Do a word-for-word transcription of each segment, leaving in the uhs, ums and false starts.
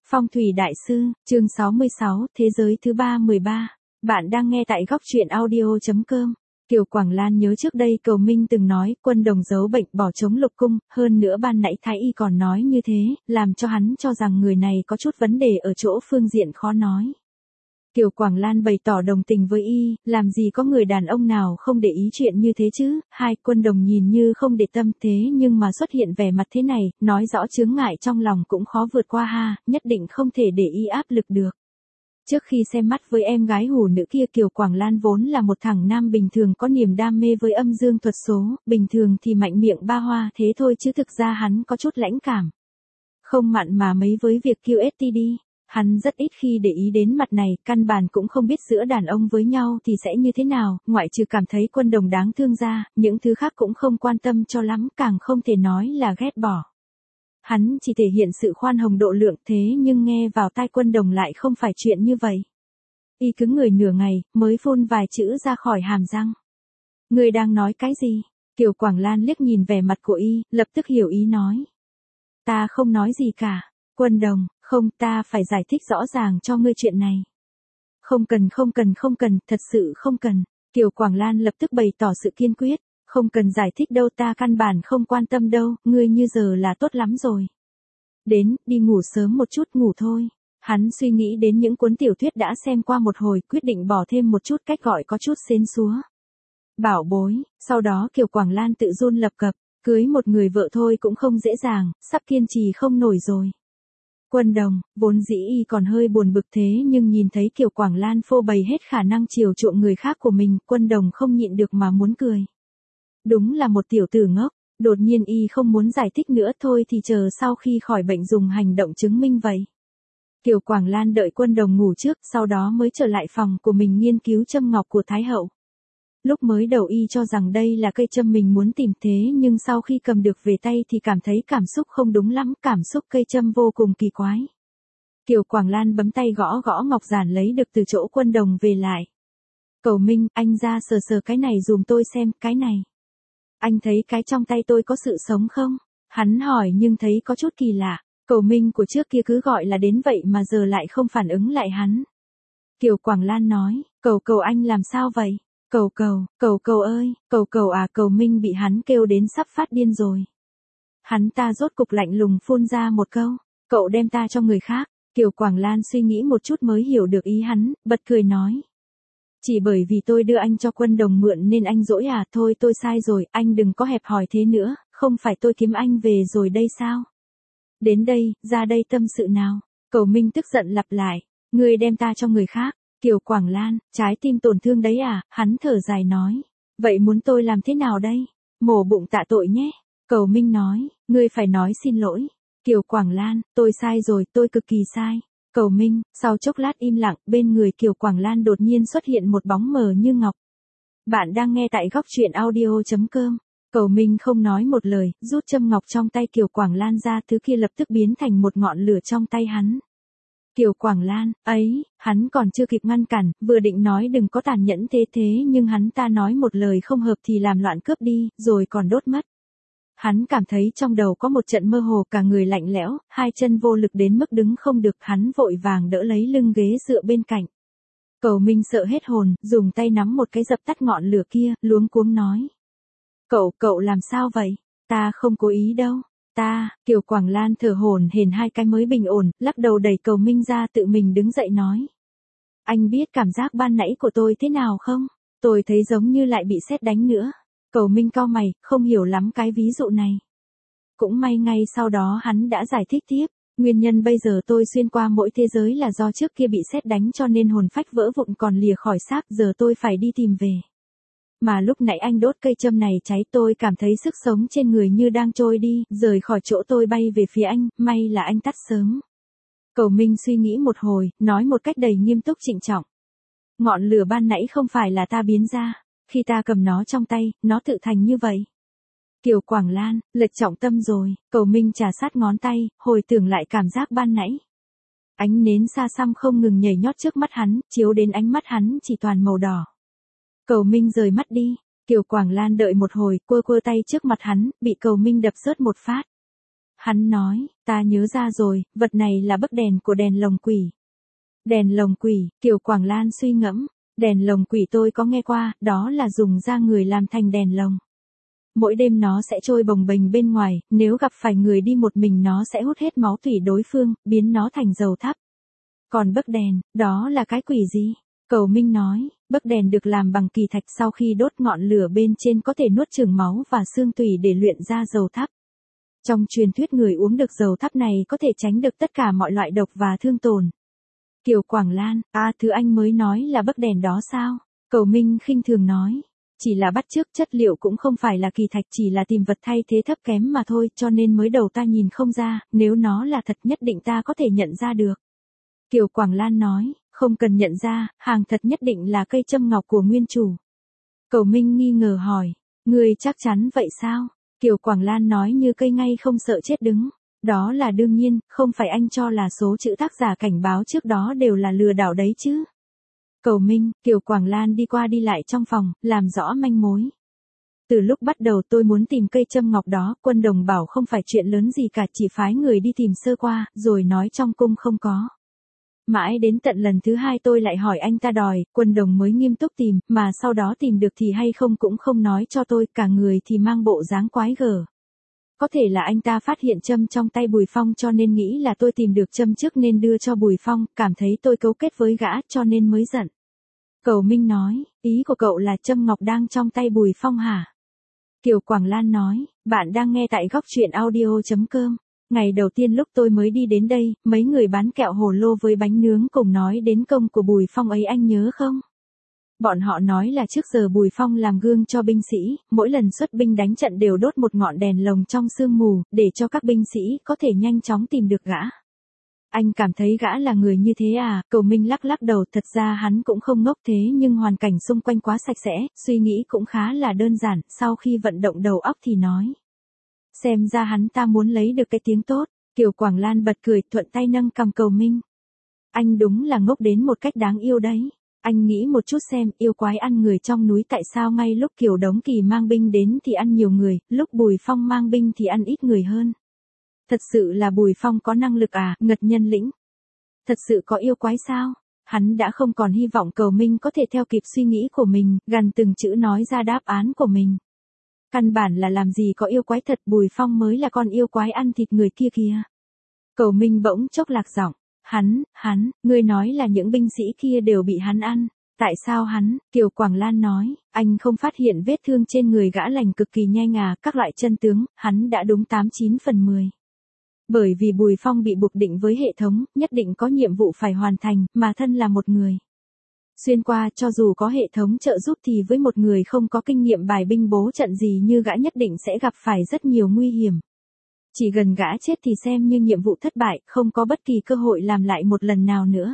Phong thủy đại sư, chương sáu mươi sáu, thế giới thứ ba mười ba. Bạn đang nghe tại góc truyện audio chấm com. Kiều Quảng Lan nhớ trước đây Cầu Minh từng nói Quân Đồng giấu bệnh bỏ trống lục cung, hơn nữa ban nãy Thái Y còn nói như thế, làm cho hắn cho rằng người này có chút vấn đề ở chỗ phương diện khó nói. Kiều Quảng Lan bày tỏ đồng tình với y, làm gì có người đàn ông nào không để ý chuyện như thế chứ, hai Quân Đồng nhìn như không để tâm thế nhưng mà xuất hiện vẻ mặt thế này, nói rõ chướng ngại trong lòng cũng khó vượt qua ha, nhất định không thể để y áp lực được. Trước khi xem mắt với em gái hủ nữ kia Kiều Quảng Lan vốn là một thằng nam bình thường có niềm đam mê với âm dương thuật số, bình thường thì mạnh miệng ba hoa thế thôi chứ thực ra hắn có chút lãnh cảm. Không mặn mà mấy với việc quy ét tê đê. Hắn rất ít khi để ý đến mặt này, căn bản cũng không biết giữa đàn ông với nhau thì sẽ như thế nào, ngoại trừ cảm thấy Quân Đồng đáng thương ra, những thứ khác cũng không quan tâm cho lắm, càng không thể nói là ghét bỏ. Hắn chỉ thể hiện sự khoan hồng độ lượng thế nhưng nghe vào tai Quân Đồng lại không phải chuyện như vậy. Y cứng người nửa ngày, mới phun vài chữ ra khỏi hàm răng. Người đang nói cái gì? Kiều Quảng Lan liếc nhìn vẻ mặt của y, lập tức hiểu ý nói. Ta không nói gì cả. Quân Đồng, không, ta phải giải thích rõ ràng cho ngươi chuyện này. Không cần không cần không cần, thật sự không cần. Kiều Quảng Lan lập tức bày tỏ sự kiên quyết. Không cần giải thích đâu, ta căn bản không quan tâm đâu, ngươi như giờ là tốt lắm rồi. Đến, đi ngủ sớm một chút, ngủ thôi. Hắn suy nghĩ đến những cuốn tiểu thuyết đã xem qua một hồi, quyết định bỏ thêm một chút cách gọi có chút xến xúa. Bảo bối, sau đó Kiều Quảng Lan tự run lập cập, cưới một người vợ thôi cũng không dễ dàng, sắp kiên trì không nổi rồi. Quân Đồng, vốn dĩ y còn hơi buồn bực thế nhưng nhìn thấy Kiều Quảng Lan phô bày hết khả năng chiều chuộng người khác của mình, Quân Đồng không nhịn được mà muốn cười. Đúng là một tiểu tử ngốc, đột nhiên y không muốn giải thích nữa thôi thì chờ sau khi khỏi bệnh dùng hành động chứng minh vậy. Kiều Quảng Lan đợi Quân Đồng ngủ trước, sau đó mới trở lại phòng của mình nghiên cứu châm ngọc của Thái Hậu. Lúc mới đầu y cho rằng đây là cây châm mình muốn tìm thế nhưng sau khi cầm được về tay thì cảm thấy cảm xúc không đúng lắm, cảm xúc cây châm vô cùng kỳ quái. Kiều Quảng Lan bấm tay gõ gõ ngọc giản lấy được từ chỗ Quân Đồng về lại. Cầu Minh, anh ra sờ sờ cái này dùm tôi xem, cái này. Anh thấy cái trong tay tôi có sự sống không? Hắn hỏi nhưng thấy có chút kỳ lạ. Cầu Minh của trước kia cứ gọi là đến vậy mà giờ lại không phản ứng lại hắn. Kiều Quảng Lan nói, cầu cầu anh làm sao vậy? Cầu cầu, cầu cầu ơi, cầu cầu à, Cầu Minh bị hắn kêu đến sắp phát điên rồi. Hắn ta rốt cục lạnh lùng phun ra một câu, cậu đem ta cho người khác. Kiều Quảng Lan suy nghĩ một chút mới hiểu được ý hắn, bật cười nói. Chỉ bởi vì tôi đưa anh cho Quân Đồng mượn nên anh dỗi à, thôi tôi sai rồi, anh đừng có hẹp hòi thế nữa, không phải tôi kiếm anh về rồi đây sao? Đến đây, ra đây tâm sự nào. Cầu Minh tức giận lặp lại, ngươi đem ta cho người khác. Kiều Quảng Lan, trái tim tổn thương đấy à, hắn thở dài nói. Vậy muốn tôi làm thế nào đây? Mổ bụng tạ tội nhé. Cầu Minh nói, ngươi phải nói xin lỗi. Kiều Quảng Lan, tôi sai rồi, tôi cực kỳ sai. Cầu Minh, sau chốc lát im lặng, bên người Kiều Quảng Lan đột nhiên xuất hiện một bóng mờ như ngọc. Bạn đang nghe tại góc truyện audio chấm com. Cầu Minh không nói một lời, rút châm ngọc trong tay Kiều Quảng Lan ra, thứ kia lập tức biến thành một ngọn lửa trong tay hắn. Kiều Quảng Lan, ấy, hắn còn chưa kịp ngăn cản, vừa định nói đừng có tàn nhẫn thế thế nhưng hắn ta nói một lời không hợp thì làm loạn cướp đi, rồi còn đốt mất. Hắn cảm thấy trong đầu có một trận mơ hồ, cả người lạnh lẽo, hai chân vô lực đến mức đứng không được, hắn vội vàng đỡ lấy lưng ghế dựa bên cạnh. Cầu Minh sợ hết hồn, dùng tay nắm một cái dập tắt ngọn lửa kia, luống cuống nói. Cậu, cậu làm sao vậy? Ta không cố ý đâu. Ta, Kiều Quảng Lan thở hổn hển hai cái mới bình ổn, lắc đầu đẩy Cầu Minh ra tự mình đứng dậy nói. Anh biết cảm giác ban nãy của tôi thế nào không? Tôi thấy giống như lại bị sét đánh nữa. Cầu Minh cau mày, không hiểu lắm cái ví dụ này. Cũng may ngay sau đó hắn đã giải thích tiếp. Nguyên nhân bây giờ tôi xuyên qua mỗi thế giới là do trước kia bị sét đánh cho nên hồn phách vỡ vụn còn lìa khỏi xác, giờ tôi phải đi tìm về. Mà lúc nãy anh đốt cây châm này cháy, tôi cảm thấy sức sống trên người như đang trôi đi, rời khỏi chỗ tôi bay về phía anh, may là anh tắt sớm. Cầu Minh suy nghĩ một hồi, nói một cách đầy nghiêm túc trịnh trọng. Ngọn lửa ban nãy không phải là ta biến ra, khi ta cầm nó trong tay, nó tự thành như vậy. Kiều Quảng Lan, lệch trọng tâm rồi, Cầu Minh trà sát ngón tay, hồi tưởng lại cảm giác ban nãy. Ánh nến xa xăm không ngừng nhảy nhót trước mắt hắn, chiếu đến ánh mắt hắn chỉ toàn màu đỏ. Cầu Minh rời mắt đi, Kiều Quảng Lan đợi một hồi, quơ quơ tay trước mặt hắn, bị Cầu Minh đập rớt một phát. Hắn nói, ta nhớ ra rồi, vật này là bức đèn của đèn lồng quỷ. Đèn lồng quỷ, Kiều Quảng Lan suy ngẫm, đèn lồng quỷ tôi có nghe qua, đó là dùng da người làm thành đèn lồng. Mỗi đêm nó sẽ trôi bồng bềnh bên ngoài, nếu gặp phải người đi một mình nó sẽ hút hết máu thủy đối phương, biến nó thành dầu thắp. Còn bức đèn, đó là cái quỷ gì? Cầu Minh nói, bức đèn được làm bằng kỳ thạch sau khi đốt ngọn lửa bên trên có thể nuốt chửng máu và xương tủy để luyện ra dầu thắp. Trong truyền thuyết người uống được dầu thắp này có thể tránh được tất cả mọi loại độc và thương tổn. Kiều Quảng Lan, à thứ anh mới nói là bức đèn đó sao? Cầu Minh khinh thường nói, chỉ là bắt chước chất liệu cũng không phải là kỳ thạch, chỉ là tìm vật thay thế thấp kém mà thôi, cho nên mới đầu ta nhìn không ra, nếu nó là thật nhất định ta có thể nhận ra được. Kiều Quảng Lan nói, không cần nhận ra, hàng thật nhất định là cây châm ngọc của nguyên chủ. Cầu Minh nghi ngờ hỏi, ngươi chắc chắn vậy sao? Kiều Quảng Lan nói như cây ngay không sợ chết đứng. Đó là đương nhiên, không phải anh cho là số chữ tác giả cảnh báo trước đó đều là lừa đảo đấy chứ. Cầu Minh, Kiều Quảng Lan đi qua đi lại trong phòng, làm rõ manh mối. Từ lúc bắt đầu tôi muốn tìm cây châm ngọc đó, Quân Đồng bảo không phải chuyện lớn gì cả, chỉ phái người đi tìm sơ qua, rồi nói trong cung không có. Mãi đến tận lần thứ hai tôi lại hỏi anh ta đòi, Quân Đồng mới nghiêm túc tìm, mà sau đó tìm được thì hay không cũng không nói cho tôi, cả người thì mang bộ dáng quái gở. Có thể là anh ta phát hiện châm trong tay Bùi Phong cho nên nghĩ là tôi tìm được châm trước nên đưa cho Bùi Phong, cảm thấy tôi cấu kết với gã cho nên mới giận. Cầu Minh nói, ý của cậu là châm ngọc đang trong tay Bùi Phong hả? Kiều Quảng Lan nói, bạn đang nghe tại góc truyện audio chấm com. Ngày đầu tiên lúc tôi mới đi đến đây, mấy người bán kẹo hồ lô với bánh nướng cùng nói đến công của Bùi Phong ấy, anh nhớ không? Bọn họ nói là trước giờ Bùi Phong làm gương cho binh sĩ, mỗi lần xuất binh đánh trận đều đốt một ngọn đèn lồng trong sương mù, để cho các binh sĩ có thể nhanh chóng tìm được gã. Anh cảm thấy gã là người như thế à? Cầu Minh lắc lắc đầu, thật ra hắn cũng không ngốc thế nhưng hoàn cảnh xung quanh quá sạch sẽ, suy nghĩ cũng khá là đơn giản, sau khi vận động đầu óc thì nói. Xem ra hắn ta muốn lấy được cái tiếng tốt. Kiều Quảng Lan bật cười, thuận tay nâng cằm Cầu Minh. Anh đúng là ngốc đến một cách đáng yêu đấy. Anh nghĩ một chút xem, yêu quái ăn người trong núi tại sao ngay lúc Kiều Đống Kỳ mang binh đến thì ăn nhiều người, lúc Bùi Phong mang binh thì ăn ít người hơn. Thật sự là Bùi Phong có năng lực à, Ngật Nhân Lĩnh? Thật sự có yêu quái sao? Hắn đã không còn hy vọng Cầu Minh có thể theo kịp suy nghĩ của mình, gằn từng chữ nói ra đáp án của mình. Căn bản là làm gì có yêu quái thật, Bùi Phong mới là con yêu quái ăn thịt người kia kìa. Cầu Minh bỗng chốc lạc giọng. Hắn, hắn, ngươi nói là những binh sĩ kia đều bị hắn ăn. Tại sao hắn? Kiều Quảng Lan nói, anh không phát hiện vết thương trên người gã lành cực kỳ nhanh à, các loại chân tướng, hắn đã đúng tám chín phần mười. Bởi vì Bùi Phong bị buộc định với hệ thống, nhất định có nhiệm vụ phải hoàn thành, mà thân là một người. Xuyên qua cho dù có hệ thống trợ giúp thì với một người không có kinh nghiệm bài binh bố trận gì như gã nhất định sẽ gặp phải rất nhiều nguy hiểm. Chỉ gần gã chết thì xem như nhiệm vụ thất bại, không có bất kỳ cơ hội làm lại một lần nào nữa.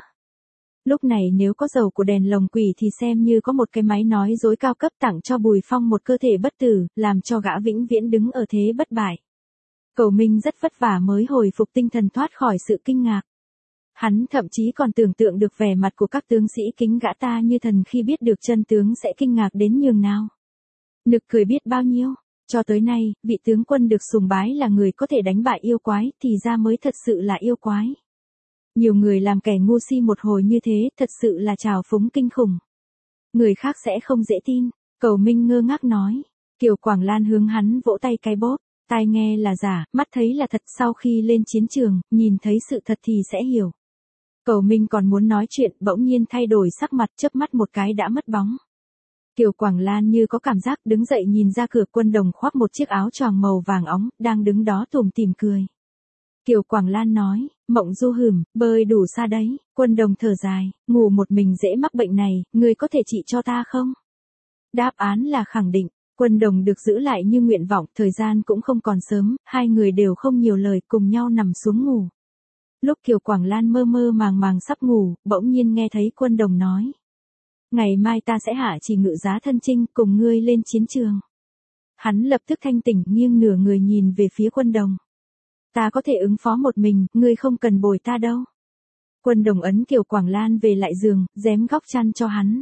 Lúc này nếu có dầu của đèn lồng quỷ thì xem như có một cái máy nói dối cao cấp tặng cho Bùi Phong một cơ thể bất tử, làm cho gã vĩnh viễn đứng ở thế bất bại. Cầu Minh rất vất vả mới hồi phục tinh thần thoát khỏi sự kinh ngạc. Hắn thậm chí còn tưởng tượng được vẻ mặt của các tướng sĩ kính gã ta như thần khi biết được chân tướng sẽ kinh ngạc đến nhường nào. Nực cười biết bao nhiêu. Cho tới nay, vị tướng quân được sùng bái là người có thể đánh bại yêu quái thì ra mới thật sự là yêu quái. Nhiều người làm kẻ ngu si một hồi như thế thật sự là trào phúng kinh khủng. Người khác sẽ không dễ tin. Cầu Minh ngơ ngác nói. Kiều Quảng Lan hướng hắn vỗ tay cái bóp. Tai nghe là giả, mắt thấy là thật, sau khi lên chiến trường, nhìn thấy sự thật thì sẽ hiểu. Cầu Minh còn muốn nói chuyện, bỗng nhiên thay đổi sắc mặt, chớp mắt một cái đã mất bóng. Kiều Quảng Lan như có cảm giác đứng dậy nhìn ra cửa, Quân Đồng khoác một chiếc áo choàng màu vàng óng, đang đứng đó tủm tỉm cười. Kiều Quảng Lan nói, Mộng Du hửm, bơi đủ xa đấy. Quân Đồng thở dài, ngủ một mình dễ mắc bệnh này, người có thể trị cho ta không? Đáp án là khẳng định. Quân Đồng được giữ lại như nguyện vọng, thời gian cũng không còn sớm, hai người đều không nhiều lời, cùng nhau nằm xuống ngủ. Lúc Kiều Quảng Lan mơ mơ màng màng sắp ngủ, bỗng nhiên nghe thấy Quân Đồng nói. Ngày mai ta sẽ hạ chỉ ngự giá thân chinh, cùng ngươi lên chiến trường. Hắn lập tức thanh tỉnh, nghiêng nửa người nhìn về phía Quân Đồng. Ta có thể ứng phó một mình, ngươi không cần bồi ta đâu. Quân Đồng ấn Kiều Quảng Lan về lại giường, rém góc chăn cho hắn.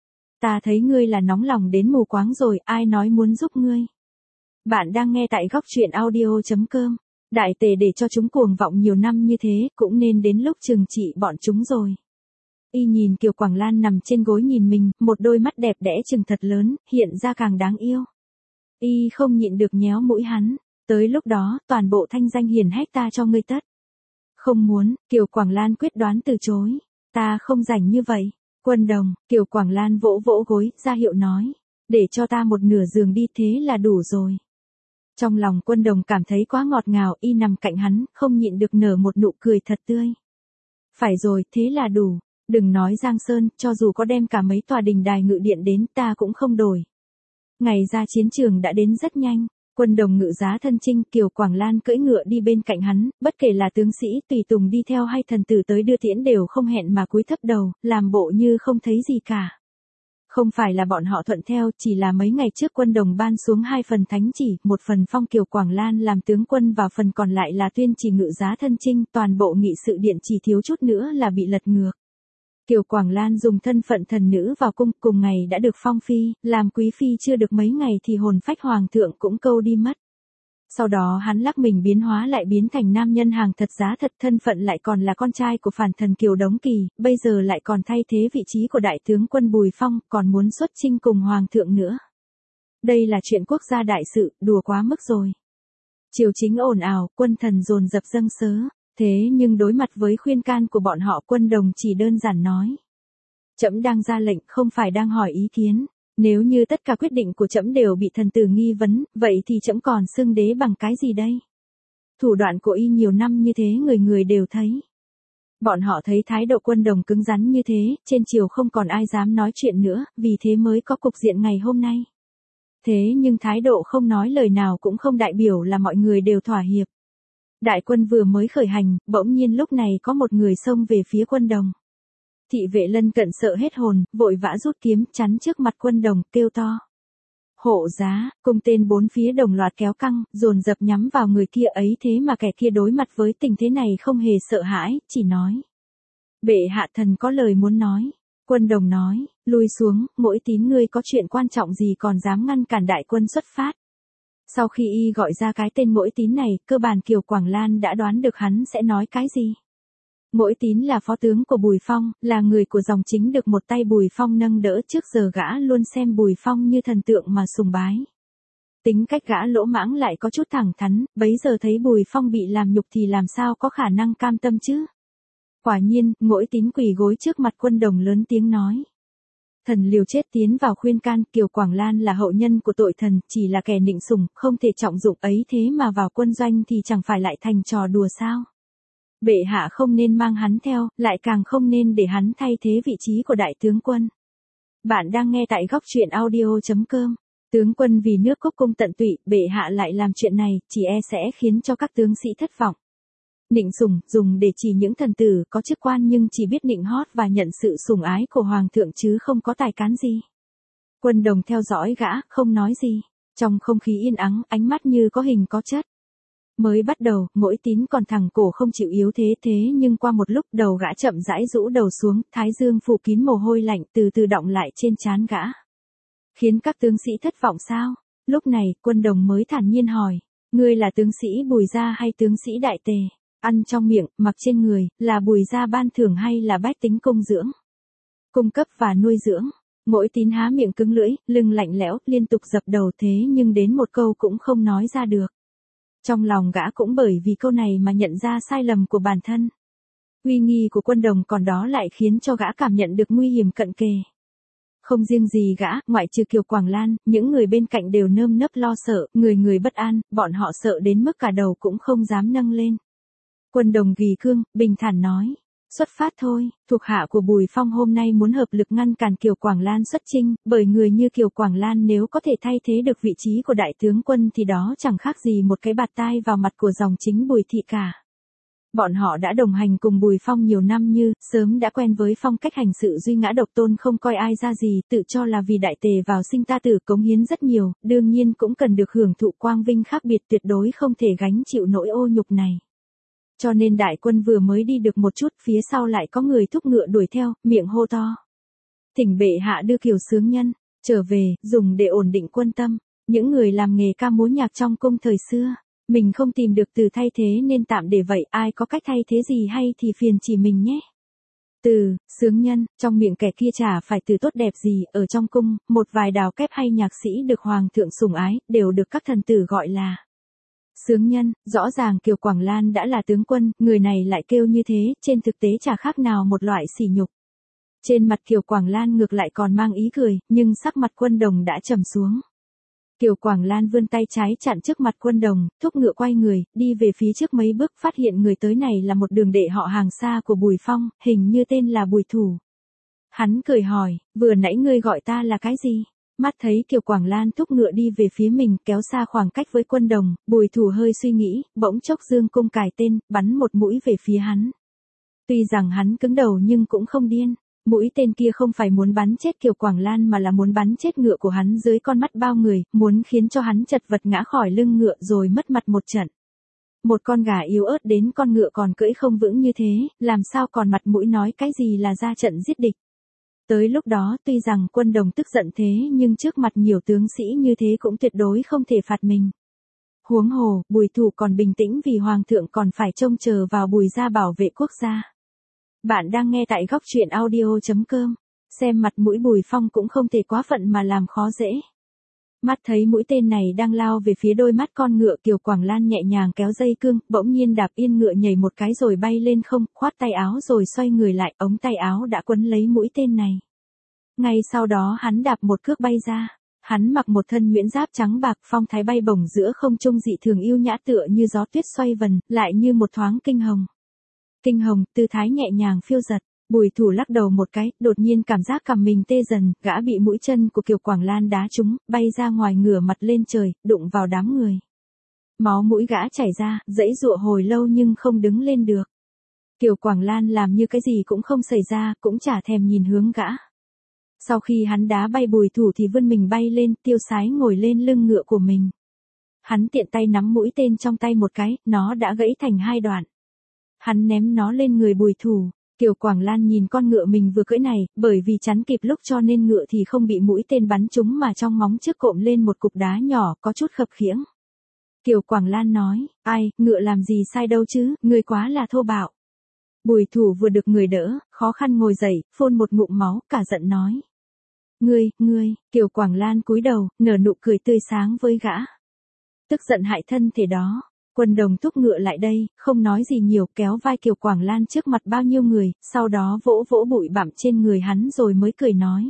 Ta thấy ngươi là nóng lòng đến mù quáng rồi, ai nói muốn giúp ngươi. Bạn đang nghe tại góc truyện audio chấm com. Đại tề để cho chúng cuồng vọng nhiều năm như thế, cũng nên đến lúc trừng trị bọn chúng rồi. Y nhìn Kiều Quảng Lan nằm trên gối nhìn mình, một đôi mắt đẹp đẽ trừng thật lớn, hiện ra càng đáng yêu. Y không nhịn được nhéo mũi hắn, tới lúc đó, toàn bộ thanh danh hiển hách ta cho ngươi tất. Không muốn, Kiều Quảng Lan quyết đoán từ chối, ta không rảnh như vậy. Quân Đồng, Kiều Quảng Lan vỗ vỗ gối, ra hiệu nói, để cho ta một nửa giường đi thế là đủ rồi. Trong lòng Quân Đồng cảm thấy quá ngọt ngào, y nằm cạnh hắn, không nhịn được nở một nụ cười thật tươi. Phải rồi, thế là đủ, đừng nói Giang Sơn, cho dù có đem cả mấy tòa đình đài ngự điện đến ta cũng không đổi. Ngày ra chiến trường đã đến rất nhanh, Quân Đồng ngự giá thân chinh, Kiều Quảng Lan cưỡi ngựa đi bên cạnh hắn, bất kể là tướng sĩ tùy tùng đi theo hay thần tử tới đưa tiễn đều không hẹn mà cúi thấp đầu, làm bộ như không thấy gì cả. Không phải là bọn họ thuận theo, chỉ là mấy ngày trước Quân Đồng ban xuống hai phần thánh chỉ, một phần phong Kiều Quảng Lan làm tướng quân và phần còn lại là tuyên chỉ ngự giá thân chinh, toàn bộ nghị sự điện chỉ thiếu chút nữa là bị lật ngược. Kiều Quảng Lan dùng thân phận thần nữ vào cung, cùng ngày đã được phong phi, làm quý phi chưa được mấy ngày thì hồn phách hoàng thượng cũng câu đi mất. Sau đó hắn lắc mình biến hóa lại biến thành nam nhân hàng thật giá thật, thân phận lại còn là con trai của phản thần Kiều Đống Kỳ, bây giờ lại còn thay thế vị trí của đại tướng quân Bùi Phong, còn muốn xuất chinh cùng hoàng thượng nữa. Đây là chuyện quốc gia đại sự, đùa quá mức rồi. Triều chính ồn ào, quân thần dồn dập dâng sớ. Thế nhưng đối mặt với khuyên can của bọn họ, Quân Đồng chỉ đơn giản nói. Trẫm đang ra lệnh, không phải đang hỏi ý kiến. Nếu như tất cả quyết định của trẫm đều bị thần tử nghi vấn, vậy thì trẫm còn xưng đế bằng cái gì đây? Thủ đoạn của y nhiều năm như thế người người đều thấy. Bọn họ thấy thái độ Quân Đồng cứng rắn như thế, trên triều không còn ai dám nói chuyện nữa, vì thế mới có cục diện ngày hôm nay. Thế nhưng thái độ không nói lời nào cũng không đại biểu là mọi người đều thỏa hiệp. Đại quân vừa mới khởi hành, bỗng nhiên lúc này có một người xông về phía Quân Đồng. Thị vệ lân cận sợ hết hồn, vội vã rút kiếm chắn trước mặt Quân Đồng, kêu to. Hộ giá, cung tên bốn phía đồng loạt kéo căng, dồn dập nhắm vào người kia ấy, thế mà kẻ kia đối mặt với tình thế này không hề sợ hãi, chỉ nói. Bệ hạ thần có lời muốn nói. Quân Đồng nói, lui xuống, Mỗi Tín ngươi có chuyện quan trọng gì còn dám ngăn cản đại quân xuất phát. Sau khi y gọi ra cái tên Mỗi Tín này, cơ bản Kiều Quảng Lan đã đoán được hắn sẽ nói cái gì. Mỗi Tín là phó tướng của Bùi Phong, là người của dòng chính được một tay Bùi Phong nâng đỡ, trước giờ gã luôn xem Bùi Phong như thần tượng mà sùng bái. Tính cách gã lỗ mãng lại có chút thẳng thắn, bấy giờ thấy Bùi Phong bị làm nhục thì làm sao có khả năng cam tâm chứ. Quả nhiên, Mỗi Tín quỳ gối trước mặt Quân Đồng lớn tiếng nói. Thần liều chết tiến vào khuyên can, Kiều Quảng Lan là hậu nhân của tội thần, chỉ là kẻ nịnh sủng, không thể trọng dụng ấy, thế mà vào quân doanh thì chẳng phải lại thành trò đùa sao. Bệ hạ không nên mang hắn theo, lại càng không nên để hắn thay thế vị trí của đại tướng quân. Bạn đang nghe tại góc truyện audio chấm com. Tướng quân vì nước cúc cung tận tụy, bệ hạ lại làm chuyện này, chỉ e sẽ khiến cho các tướng sĩ thất vọng. Nịnh sủng, dùng để chỉ những thần tử có chức quan nhưng chỉ biết nịnh hót và nhận sự sủng ái của hoàng thượng chứ không có tài cán gì. Quân Đồng theo dõi gã, không nói gì. Trong không khí yên ắng, ánh mắt như có hình có chất. Mới bắt đầu, Mỗi Tín còn thẳng cổ không chịu yếu thế thế nhưng qua một lúc đầu gã chậm rãi rũ đầu xuống, thái dương phủ kín mồ hôi lạnh từ từ đọng lại trên trán gã. Khiến các tướng sĩ thất vọng sao? Lúc này, Quân Đồng mới thản nhiên hỏi, ngươi là tướng sĩ Bùi gia hay tướng sĩ Đại Tề? Ăn trong miệng, mặc trên người, là Bùi gia ban thưởng hay là bách tính cung dưỡng? Cung cấp và nuôi dưỡng. Mỗi Tín há miệng cứng lưỡi, lưng lạnh lẽo, liên tục dập đầu thế nhưng đến một câu cũng không nói ra được. Trong lòng gã cũng bởi vì câu này mà nhận ra sai lầm của bản thân. Uy nghi của Quân Đồng còn đó lại khiến cho gã cảm nhận được nguy hiểm cận kề. Không riêng gì gã, ngoại trừ Kiều Quảng Lan, những người bên cạnh đều nơm nớp lo sợ, người người bất an, bọn họ sợ đến mức cả đầu cũng không dám nâng lên. Quân Đồng gỉ cương, bình thản nói, xuất phát thôi, thuộc hạ của Bùi Phong hôm nay muốn hợp lực ngăn cản Kiều Quảng Lan xuất chinh, bởi người như Kiều Quảng Lan nếu có thể thay thế được vị trí của đại tướng quân thì đó chẳng khác gì một cái bạt tai vào mặt của dòng chính Bùi thị cả. Bọn họ đã đồng hành cùng Bùi Phong nhiều năm như, sớm đã quen với phong cách hành sự duy ngã độc tôn không coi ai ra gì, tự cho là vì đại tề vào sinh ta tử cống hiến rất nhiều, đương nhiên cũng cần được hưởng thụ quang vinh khác biệt, tuyệt đối không thể gánh chịu nỗi ô nhục này. Cho nên đại quân vừa mới đi được một chút, phía sau lại có người thúc ngựa đuổi theo, miệng hô to. Thỉnh bệ hạ đưa Kiều Sướng Nhân trở về, dùng để ổn định quân tâm. Những người làm nghề ca múa nhạc trong cung thời xưa, Mình không tìm được từ thay thế nên tạm để vậy, ai có cách thay thế gì hay thì phiền chỉ mình nhé. Từ, sướng nhân, trong miệng kẻ kia chả phải từ tốt đẹp gì, ở trong cung, một vài đào kép hay nhạc sĩ được hoàng thượng sủng ái, đều được các thần tử gọi là sướng nhân. Rõ ràng Kiều Quảng Lan đã là tướng quân, người này lại kêu như thế, trên thực tế chả khác nào một loại sỉ nhục. Trên mặt Kiều Quảng Lan ngược lại còn mang ý cười, nhưng sắc mặt Quân Đồng đã trầm xuống. Kiều Quảng Lan vươn tay trái chặn trước mặt Quân Đồng, thúc ngựa quay người, đi về phía trước mấy bước, phát hiện người tới này là một đường đệ họ hàng xa của Bùi Phong, hình như tên là Bùi Thủ. Hắn cười hỏi, vừa nãy ngươi gọi ta là cái gì? Mắt thấy Kiều Quảng Lan thúc ngựa đi về phía mình, kéo xa khoảng cách với Quân Đồng, Bùi Thủ hơi suy nghĩ, bỗng chốc dương cung cài tên, bắn một mũi về phía hắn. Tuy rằng hắn cứng đầu nhưng cũng không điên. Mũi tên kia không phải muốn bắn chết Kiều Quảng Lan mà là muốn bắn chết ngựa của hắn dưới con mắt bao người, muốn khiến cho hắn chật vật ngã khỏi lưng ngựa rồi mất mặt một trận. Một con gà yếu ớt đến con ngựa còn cưỡi không vững như thế, làm sao còn mặt mũi nói cái gì là ra trận giết địch. Tới lúc đó tuy rằng Quân Đồng tức giận thế nhưng trước mặt nhiều tướng sĩ như thế cũng tuyệt đối không thể phạt mình. Huống hồ, Bùi Thủ còn bình tĩnh vì hoàng thượng còn phải trông chờ vào Bùi gia bảo vệ quốc gia. Bạn đang nghe tại góc truyện audio chấm com. Xem mặt mũi Bùi Phong cũng không thể quá phận mà làm khó dễ. Mắt thấy mũi tên này đang lao về phía đôi mắt con ngựa, Kiều Quảng Lan nhẹ nhàng kéo dây cương, bỗng nhiên đạp yên ngựa nhảy một cái rồi bay lên không, khoát tay áo rồi xoay người lại, ống tay áo đã quấn lấy mũi tên này. Ngay sau đó hắn đạp một cước bay ra. Hắn mặc một thân nhuyễn giáp trắng bạc, phong thái bay bổng giữa không trung dị thường yêu nhã, tựa như gió tuyết xoay vần, lại như một thoáng kinh hồng. Kinh hồng, tư thái nhẹ nhàng phiêu giật. Bùi Thủ lắc đầu một cái, đột nhiên cảm giác cằm mình tê dần, gã bị mũi chân của Kiều Quảng Lan đá trúng, bay ra ngoài ngửa mặt lên trời, đụng vào đám người. Máu mũi gã chảy ra, giãy giụa hồi lâu nhưng không đứng lên được. Kiều Quảng Lan làm như cái gì cũng không xảy ra, cũng chả thèm nhìn hướng gã. Sau khi hắn đá bay Bùi Thủ thì vươn mình bay lên, tiêu sái ngồi lên lưng ngựa của mình. Hắn tiện tay nắm mũi tên trong tay một cái, nó đã gãy thành hai đoạn. Hắn ném nó lên người Bùi Thủ. Kiều Quảng Lan nhìn con ngựa mình vừa cưỡi này, bởi vì chắn kịp lúc cho nên ngựa thì không bị mũi tên bắn trúng mà trong móng trước cộm lên một cục đá nhỏ, có chút khập khiễng. Kiều Quảng Lan nói, ai, ngựa làm gì sai đâu chứ, ngươi quá là thô bạo. Bùi Thủ vừa được người đỡ, khó khăn ngồi dậy, phun một ngụm máu, cả giận nói. Ngươi, ngươi, Kiều Quảng Lan cúi đầu, nở nụ cười tươi sáng với gã. Tức giận hại thân thể đó. Quân Đồng thúc ngựa lại đây, không nói gì nhiều, kéo vai Kiều Quảng Lan trước mặt bao nhiêu người, sau đó vỗ vỗ bụi bặm trên người hắn rồi mới cười nói.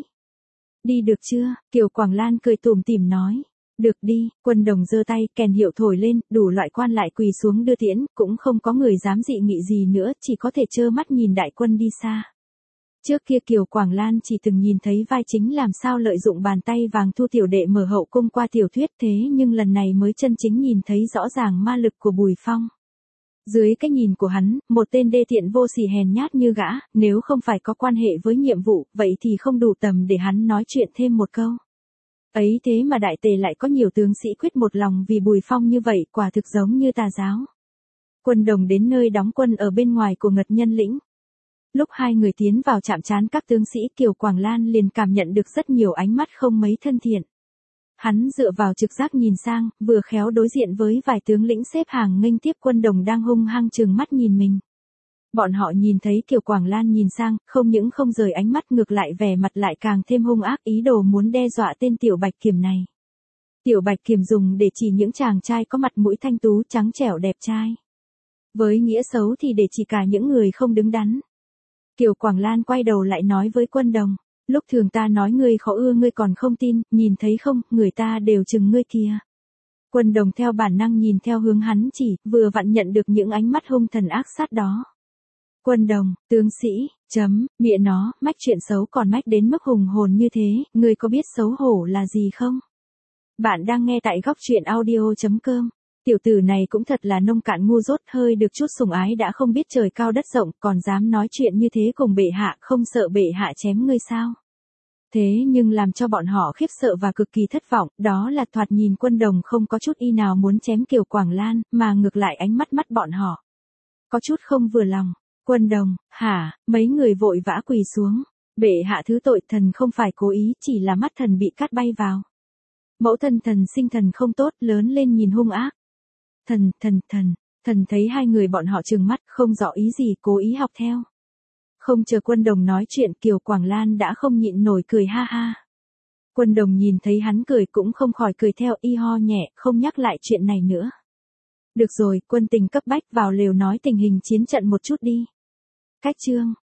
Đi được chưa? Kiều Quảng Lan cười tủm tỉm nói. Được đi. Quân Đồng giơ tay, kèn hiệu thổi lên, đủ loại quan lại quỳ xuống đưa tiễn, cũng không có người dám dị nghị gì nữa, chỉ có thể trơ mắt nhìn đại quân đi xa. Trước kia Kiều Quảng Lan chỉ từng nhìn thấy vai chính làm sao lợi dụng bàn tay vàng thu tiểu đệ mở hậu cung qua tiểu thuyết, thế nhưng lần này mới chân chính nhìn thấy rõ ràng ma lực của Bùi Phong. Dưới cái nhìn của hắn, một tên đê tiện vô sỉ hèn nhát như gã, nếu không phải có quan hệ với nhiệm vụ, vậy thì không đủ tầm để hắn nói chuyện thêm một câu. Ấy thế mà đại tề lại có nhiều tướng sĩ quyết một lòng vì Bùi Phong như vậy, quả thực giống như tà giáo. Quân Đồng đến nơi đóng quân ở bên ngoài của Ngật Nhân Lĩnh. Lúc hai người tiến vào chạm trán các tướng sĩ, Kiều Quảng Lan liền cảm nhận được rất nhiều ánh mắt không mấy thân thiện. Hắn dựa vào trực giác nhìn sang, vừa khéo đối diện với vài tướng lĩnh xếp hàng nghênh tiếp Quân Đồng đang hung hăng trừng mắt nhìn mình. Bọn họ nhìn thấy Kiều Quảng Lan nhìn sang, không những không rời ánh mắt, ngược lại vẻ mặt lại càng thêm hung ác, ý đồ muốn đe dọa tên Tiểu Bạch Kiểm này. Tiểu Bạch Kiểm dùng để chỉ những chàng trai có mặt mũi thanh tú trắng trẻo đẹp trai. Với nghĩa xấu thì để chỉ cả những người không đứng đắn. Kiều Quảng Lan quay đầu lại nói với Quân Đồng, lúc thường ta nói ngươi khó ưa ngươi còn không tin, nhìn thấy không, người ta đều chừng ngươi kìa. Quân Đồng theo bản năng nhìn theo hướng hắn chỉ, vừa vặn nhận được những ánh mắt hung thần ác sát đó. Quân Đồng, tướng sĩ, chấm, mịa nó, mách chuyện xấu còn mách đến mức hùng hồn như thế, ngươi có biết xấu hổ là gì không? Bạn đang nghe tại góc truyện audio chấm com. Tiểu tử này cũng thật là nông cạn ngu dốt, hơi được chút sủng ái đã không biết trời cao đất rộng, còn dám nói chuyện như thế cùng bệ hạ, không sợ bệ hạ chém ngươi sao? Thế nhưng làm cho bọn họ khiếp sợ và cực kỳ thất vọng, đó là thoạt nhìn Quân Đồng không có chút y nào muốn chém Kiều Quảng Lan, mà ngược lại ánh mắt mắt bọn họ có chút không vừa lòng. Quân Đồng, hả? Mấy người vội vã quỳ xuống. Bệ hạ thứ tội, thần không phải cố ý, chỉ là mắt thần bị cắt bay vào. Mẫu thân thần sinh thần không tốt, lớn lên nhìn hung ác. Thần, thần, thần, thần thấy hai người bọn họ trừng mắt không rõ ý gì cố ý học theo. Không chờ Quân Đồng nói chuyện Kiều Quảng Lan đã không nhịn nổi cười ha ha. Quân Đồng nhìn thấy hắn cười cũng không khỏi cười theo y ho nhẹ không nhắc lại chuyện này nữa. Được rồi, Quân Tình cấp bách vào lều nói tình hình chiến trận một chút đi. Cách chương